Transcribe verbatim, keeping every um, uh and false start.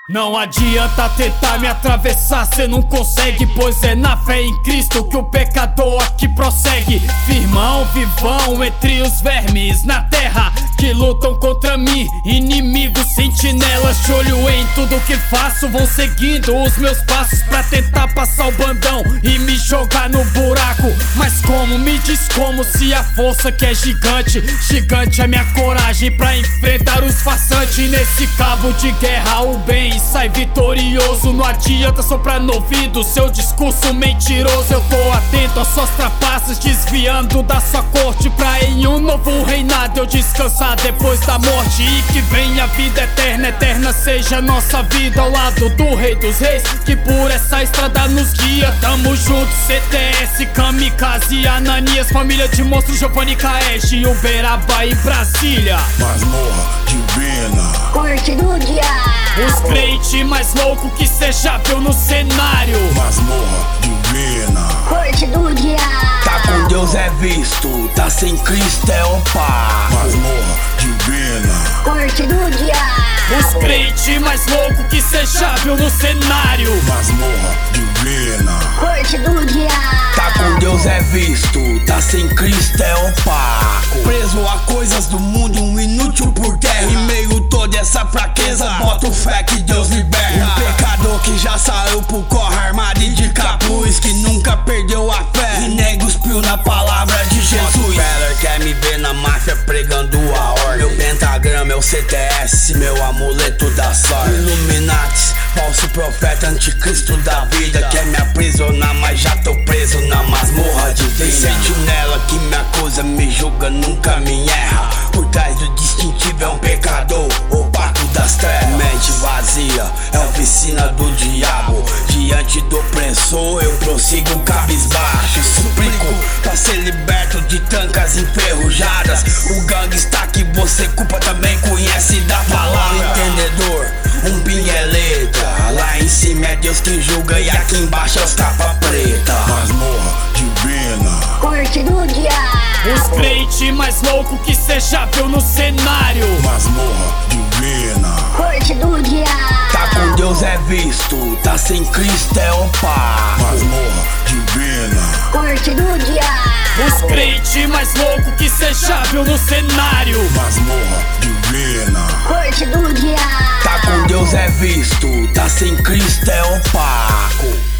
Não adianta tentar me atravessar, cê não consegue, pois é na fé em Cristo que o pecador aqui prossegue. Firmão, vivão entre os vermes na terra que lutam contra mim, inimigos, sentinelas de olho em tudo que faço. Vão seguindo os meus passos pra tentar passar o bandão e me jogar no buraco. Mas como? Me diz como, se a força que é gigante, gigante é minha coragem pra enfrentar os farsantes. Nesse cabo de guerra o bem sai vitorioso. Não adianta soprar no ouvido seu discurso mentiroso. Eu tô atento às suas trapaças, desviando da sua corte, pra em um novo reinado eu descansar depois da morte. E que venha a vida eterna, eterna seja nossa vida ao lado do Rei dos Reis, que por essa estrada nos guia. Tamo junto, C T S, Kamikaze, Ananias, família de monstros, Giovanni Cash, Uberaba e Brasília. Masmorra divina, corte do diabo, os crentes mais loucos que cê já viu no cenário. masmorra divina, corte do diabo. Tá com Deus é visto, tá sem Cristo é opaco. masmorra divina, corte do diabo. Os crentes mais loucos que cê já viu no cenário. masmorra divina, corte do diabo. Tá com Deus é visto, tá sem Cristo é opaco. Preso a coisas do mundo, um inútil por terra. Em meio toda essa fraqueza, boto fé que Deus liberta. Um pecador que já saiu pro corre armado e de capuz, que nunca perdeu a fé e nem cuspiu na palavra de Jesus. Beller quer me ver na máfia pregando a ordem. Meu pentagrama é o C T S, meu amuleto da sorte. Illuminati, falso profeta, anticristo da vida, quer me aprisionar, mas já tô preso na masmorra divina. Tem sentinela que me acusa, me julga, nunca me erra. Por trás do distintivo é um pecador, opaco das trevas. Mente vazia, é oficina do diabo. Diante do opressor eu prossigo cabisbaixo. Suplico pra ser liberto de trancas enferrujadas. O gangsta que você culpa também conhece da palavra. Entendedor, um ping é letra. Lá em cima é Deus que julga e aqui embaixo é os capa preta. masmorra divina, corte do diabo. Os crentes mais loucos que cê já viu no cenário. masmorra divina, corte do diabo. Tá com Deus é visto, tá sem Cristo é opaco. masmorra divina, corte do diabo. Os crentes mais loucos que cê já viu no cenário. masmorra divina, corte do diabo. Tá com Deus é visto, tá sem Cristo é opaco.